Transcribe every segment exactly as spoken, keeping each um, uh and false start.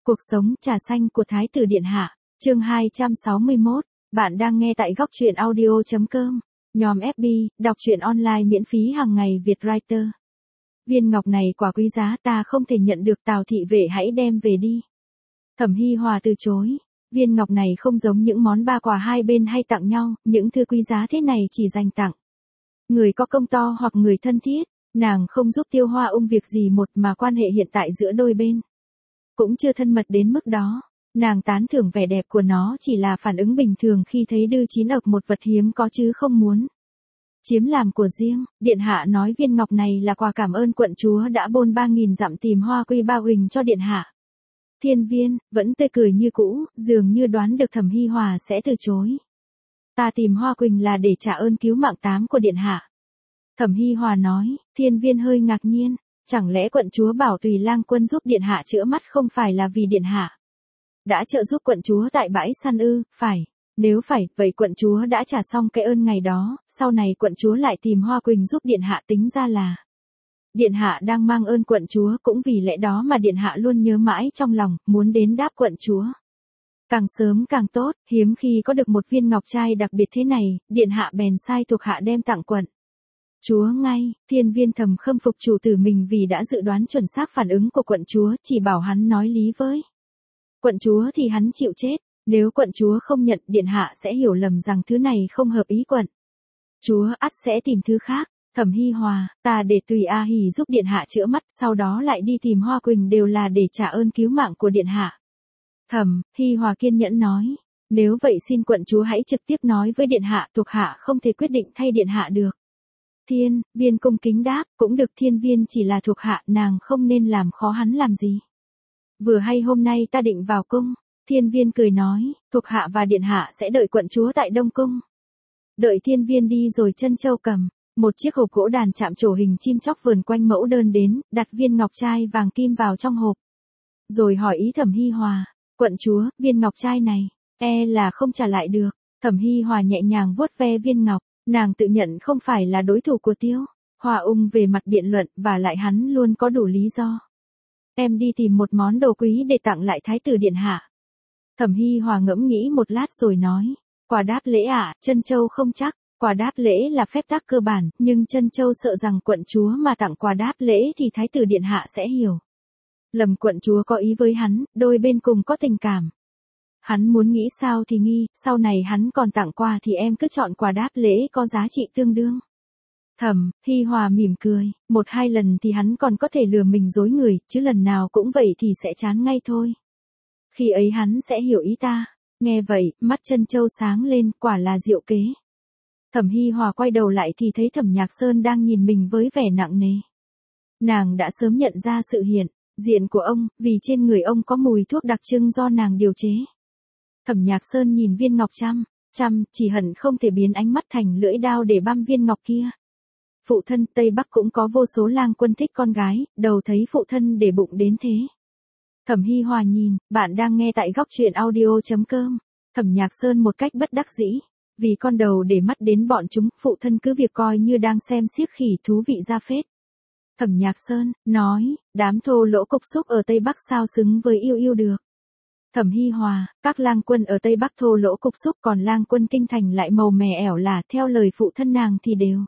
Cuộc sống trà xanh của Thái tử Điện Hạ, chương hai trăm sáu mươi mốt, bạn đang nghe tại góc truyện audio chấm com, nhòm ép bê, đọc truyện online miễn phí hàng ngày Việt Writer. Viên ngọc này quả quý giá, ta không thể nhận được, Tào thị vệ hãy đem về đi. Thẩm Hi Hòa từ chối, viên ngọc này không giống những món ba quà hai bên hay tặng nhau, những thứ quý giá thế này chỉ dành tặng người có công to hoặc người thân thiết, nàng không giúp Tiêu Hoa Ung việc gì một mà quan hệ hiện tại giữa đôi bên cũng chưa thân mật đến mức đó. Nàng tán thưởng vẻ đẹp của nó chỉ là phản ứng bình thường khi thấy đư chín ộc một vật hiếm có chứ không muốn chiếm làm của riêng. Điện hạ nói viên ngọc này là quà cảm ơn quận chúa đã bôn ba nghìn dặm tìm Hoa Quy Ba Huỳnh cho điện hạ. Thiên Viên vẫn tươi cười như cũ, dường như đoán được Thẩm Hi Hòa sẽ từ chối. Ta tìm Hoa Quỳnh là để trả ơn cứu mạng tám của điện hạ. Thẩm Hi Hòa nói. Thiên Viên hơi ngạc nhiên. Chẳng lẽ quận chúa bảo Tùy Lang Quân giúp điện hạ chữa mắt không phải là vì điện hạ đã trợ giúp quận chúa tại bãi săn ư? Phải. Nếu phải, vậy quận chúa đã trả xong cái ơn ngày đó, sau này quận chúa lại tìm Hoa Quỳnh giúp điện hạ, tính ra là điện hạ đang mang ơn quận chúa, cũng vì lẽ đó mà điện hạ luôn nhớ mãi trong lòng, muốn đến đáp quận chúa. Càng sớm càng tốt, hiếm khi có được một viên ngọc trai đặc biệt thế này, điện hạ bèn sai thuộc hạ đem tặng quận chúa ngay. Thiên Viên thầm khâm phục chủ tử mình vì đã dự đoán chuẩn xác phản ứng của quận chúa, chỉ bảo hắn nói lý với quận chúa thì hắn chịu chết. Nếu quận chúa không nhận, điện hạ sẽ hiểu lầm rằng thứ này không hợp ý quận chúa, ắt sẽ tìm thứ khác. Thẩm Hi Hòa, ta để Tùy A Hỉ giúp điện hạ chữa mắt, sau đó lại đi tìm Hoa Quỳnh đều là để trả ơn cứu mạng của điện hạ. Thẩm Hi Hòa kiên nhẫn nói. Nếu vậy xin quận chúa hãy trực tiếp nói với điện hạ, thuộc hạ không thể quyết định thay điện hạ được. Thiên Viên cung kính đáp, cũng được. Thiên Viên chỉ là thuộc hạ, nàng không nên làm khó hắn làm gì. Vừa hay hôm nay ta định vào cung. Thiên Viên cười nói, thuộc hạ và điện hạ sẽ đợi quận chúa tại Đông Cung. Đợi Thiên Viên đi rồi, Trân Châu cầm một chiếc hộp gỗ đàn chạm trổ hình chim chóc vườn quanh mẫu đơn đến, đặt viên ngọc trai vàng kim vào trong hộp. Rồi hỏi ý Thẩm Hi Hòa, quận chúa, viên ngọc trai này, e là không trả lại được. Thẩm Hi Hòa nhẹ nhàng vuốt ve viên ngọc, nàng tự nhận không phải là đối thủ của Tiêu Hoa Ung về mặt biện luận, và lại hắn luôn có đủ lý do. Em đi tìm một món đồ quý để tặng lại Thái tử điện hạ. Thẩm Hi Hòa ngẫm nghĩ một lát rồi nói, quà đáp lễ ạ, à, Trân Châu không chắc. Quà đáp lễ là phép tắc cơ bản, nhưng Trân Châu sợ rằng quận chúa mà tặng quà đáp lễ thì Thái tử điện hạ sẽ hiểu lầm quận chúa có ý với hắn, đôi bên cùng có tình cảm. Hắn muốn nghĩ sao thì nghi, sau này hắn còn tặng quà thì em cứ chọn quà đáp lễ có giá trị tương đương. Thẩm Hi Hòa mỉm cười, một hai lần thì hắn còn có thể lừa mình dối người, chứ lần nào cũng vậy thì sẽ chán ngay thôi. Khi ấy hắn sẽ hiểu ý ta. Nghe vậy, mắt Trân Châu sáng lên, quả là diệu kế. Thẩm Hi Hòa quay đầu lại thì thấy Thẩm Nhạc Sơn đang nhìn mình với vẻ nặng nề. Nàng đã sớm nhận ra sự hiện diện của ông, vì trên người ông có mùi thuốc đặc trưng do nàng điều chế. Thẩm Nhạc Sơn nhìn viên ngọc chăm chăm, chỉ hận không thể biến ánh mắt thành lưỡi đao để băm viên ngọc kia. Phụ thân Tây Bắc cũng có vô số lang quân thích con gái, đầu thấy phụ thân để bụng đến thế. Thẩm Hi Hòa nhìn, bạn đang nghe tại góc truyện audio chấm com. Thẩm Nhạc Sơn một cách bất đắc dĩ, vì con đầu để mắt đến bọn chúng, phụ thân cứ việc coi như đang xem xiếc khỉ, thú vị ra phết. Thẩm Nhạc Sơn nói, đám thô lỗ cục xúc ở Tây Bắc sao xứng với yêu yêu được. Thẩm Hi Hòa, các lang quân ở Tây Bắc thô lỗ cục xúc, còn lang quân kinh thành lại màu mè ẻo lả, theo lời phụ thân nàng thì đều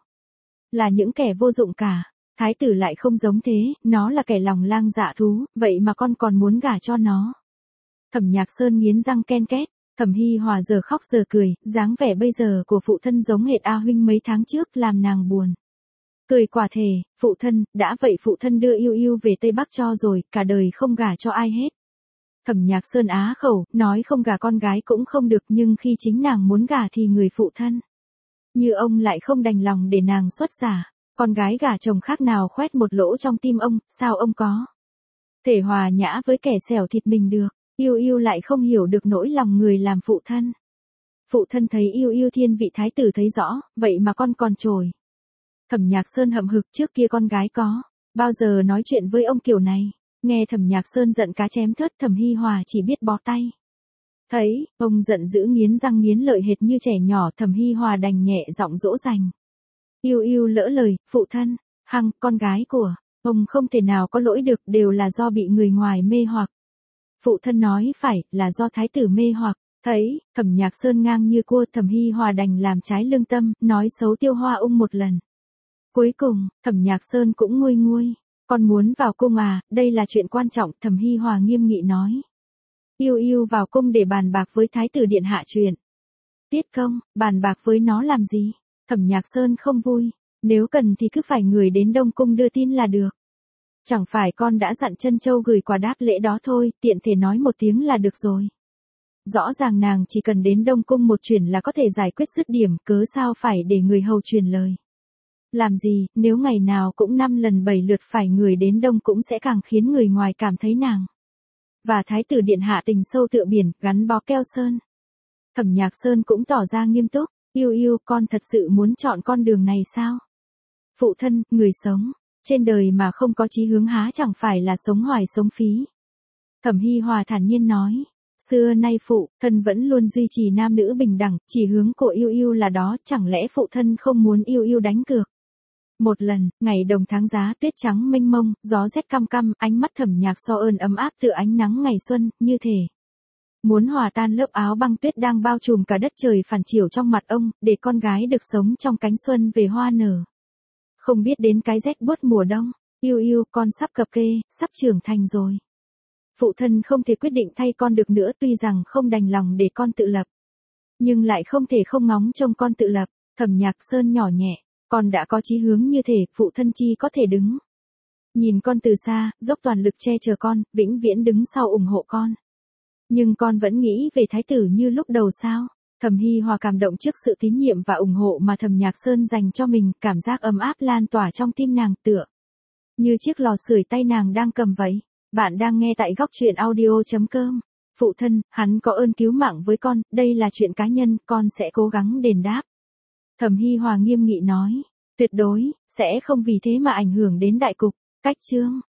là những kẻ vô dụng cả. Thái tử lại không giống thế, nó là kẻ lòng lang dạ thú, vậy mà con còn muốn gả cho nó. Thẩm Nhạc Sơn nghiến răng ken két. Thẩm Hi Hòa giờ khóc giờ cười, dáng vẻ bây giờ của phụ thân giống hệt A huynh mấy tháng trước, làm nàng buồn cười quả thể. Phụ thân, đã vậy phụ thân đưa yêu yêu về Tây Bắc cho rồi, cả đời không gả cho ai hết. Thẩm Nhạc Sơn á khẩu, nói không gả con gái cũng không được, nhưng khi chính nàng muốn gả thì người phụ thân như ông lại không đành lòng để nàng xuất giá. Con gái gả chồng khác nào khoét một lỗ trong tim ông, sao ông có thể hòa nhã với kẻ xẻo thịt mình được. Yêu yêu lại không hiểu được nỗi lòng người làm phụ thân. Phụ thân thấy yêu yêu thiên vị thái tử thấy rõ, vậy mà con còn chổi. Thẩm Nhạc Sơn hậm hực, trước kia con gái có bao giờ nói chuyện với ông kiểu này. Nghe Thẩm Nhạc Sơn giận cá chém thớt, Thẩm Hi Hòa chỉ biết bó tay. Thấy ông giận dữ nghiến răng nghiến lợi hệt như trẻ nhỏ, Thẩm Hi Hòa đành nhẹ giọng dỗ dành. Yêu yêu lỡ lời, phụ thân, hằng, con gái của ông không thể nào có lỗi được, đều là do bị người ngoài mê hoặc. Phụ thân nói phải, là do thái tử mê hoặc. Thấy, Thẩm Nhạc Sơn ngang như cua, Thẩm Hi Hòa đành làm trái lương tâm, nói xấu Tiêu Hoa Ung một lần. Cuối cùng, Thẩm Nhạc Sơn cũng nguôi nguôi. Con muốn vào cung à, đây là chuyện quan trọng, Thẩm Hi Hòa nghiêm nghị nói. Yêu yêu vào cung để bàn bạc với thái tử điện hạ chuyện. Tiết Công, bàn bạc với nó làm gì? Thẩm Nhạc Sơn không vui. Nếu cần thì cứ phải người đến Đông Cung đưa tin là được. Chẳng phải con đã dặn Trân Châu gửi quà đáp lễ đó thôi, tiện thể nói một tiếng là được rồi. Rõ ràng nàng chỉ cần đến Đông Cung một chuyển là có thể giải quyết dứt điểm, cớ sao phải để người hầu truyền lời. Làm gì, nếu ngày nào cũng năm lần bảy lượt phải người đến Đông cũng sẽ càng khiến người ngoài cảm thấy nàng và thái tử điện hạ tình sâu tựa biển, gắn bó keo sơn. Thẩm Nhạc Sơn cũng tỏ ra nghiêm túc, yêu yêu, con thật sự muốn chọn con đường này sao? Phụ thân, người sống trên đời mà không có chí hướng há chẳng phải là sống hoài sống phí. Thẩm Hi Hòa thản nhiên nói, xưa nay phụ thân vẫn luôn duy trì nam nữ bình đẳng, chỉ hướng của yêu yêu là đó, chẳng lẽ phụ thân không muốn yêu yêu đánh cược? Một lần, ngày đồng tháng giá, tuyết trắng mênh mông, gió rét căm căm, ánh mắt Thẩm Nhạc so ơn ấm áp tựa ánh nắng ngày xuân, như thể muốn hòa tan lớp áo băng tuyết đang bao trùm cả đất trời phản chiếu trong mặt ông, để con gái được sống trong cánh xuân về hoa nở. Không biết đến cái rét buốt mùa đông, yêu yêu, con sắp cập kê, sắp trưởng thành rồi. Phụ thân không thể quyết định thay con được nữa, tuy rằng không đành lòng để con tự lập, nhưng lại không thể không ngóng trông con tự lập. Thẩm Nhạc Sơn nhỏ nhẹ, con đã có chí hướng như thể, phụ thân chi có thể đứng nhìn con từ xa, dốc toàn lực che chở con, vĩnh viễn đứng sau ủng hộ con. Nhưng con vẫn nghĩ về thái tử như lúc đầu sao? Thẩm Hi Hòa cảm động trước sự tín nhiệm và ủng hộ mà Thẩm Nhạc Sơn dành cho mình, cảm giác ấm áp lan tỏa trong tim nàng, tựa như chiếc lò sưởi tay nàng đang cầm vậy. Bạn đang nghe tại góc truyện audio chấm com. Phụ thân, hắn có ơn cứu mạng với con, đây là chuyện cá nhân, con sẽ cố gắng đền đáp. Thẩm Hi Hòa nghiêm nghị nói, tuyệt đối sẽ không vì thế mà ảnh hưởng đến đại cục. Cách chương